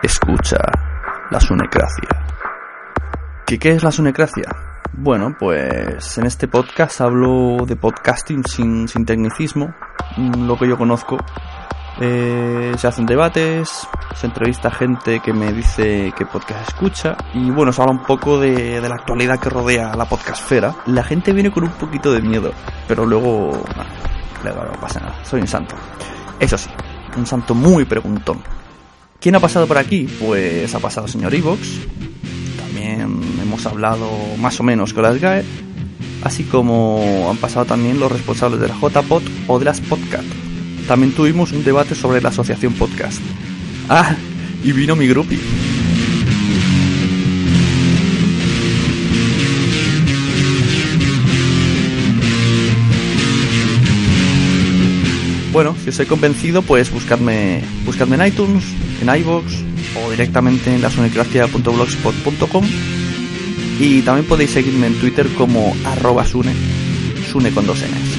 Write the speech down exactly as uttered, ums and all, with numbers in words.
escucha la sunecracia. ¿Qué, ¿Qué es la sunecracia? Bueno, pues en este podcast hablo de podcasting sin, sin tecnicismo, lo que yo conozco. Eh, se hacen debates, se entrevista a gente que me dice qué podcast escucha y bueno, se habla un poco de, de la actualidad que rodea la podcastfera. La gente viene con un poquito de miedo, pero luego, nah, luego no pasa nada, soy un santo. Eso sí, un santo muy preguntón. ¿Quién ha pasado por aquí? Pues ha pasado el señor Evox. También hemos hablado más o menos con las G A E, así como han pasado también los responsables de la J P O D o de las Podcast. También tuvimos un debate sobre la asociación podcast. Ah, y vino mi groupie. Bueno, si os he convencido, pues buscadme, buscadme en iTunes, en iVoox o directamente en la sunecracia punto blogspot punto com. Y también podéis seguirme en Twitter como arroba sune, sune con dos N's.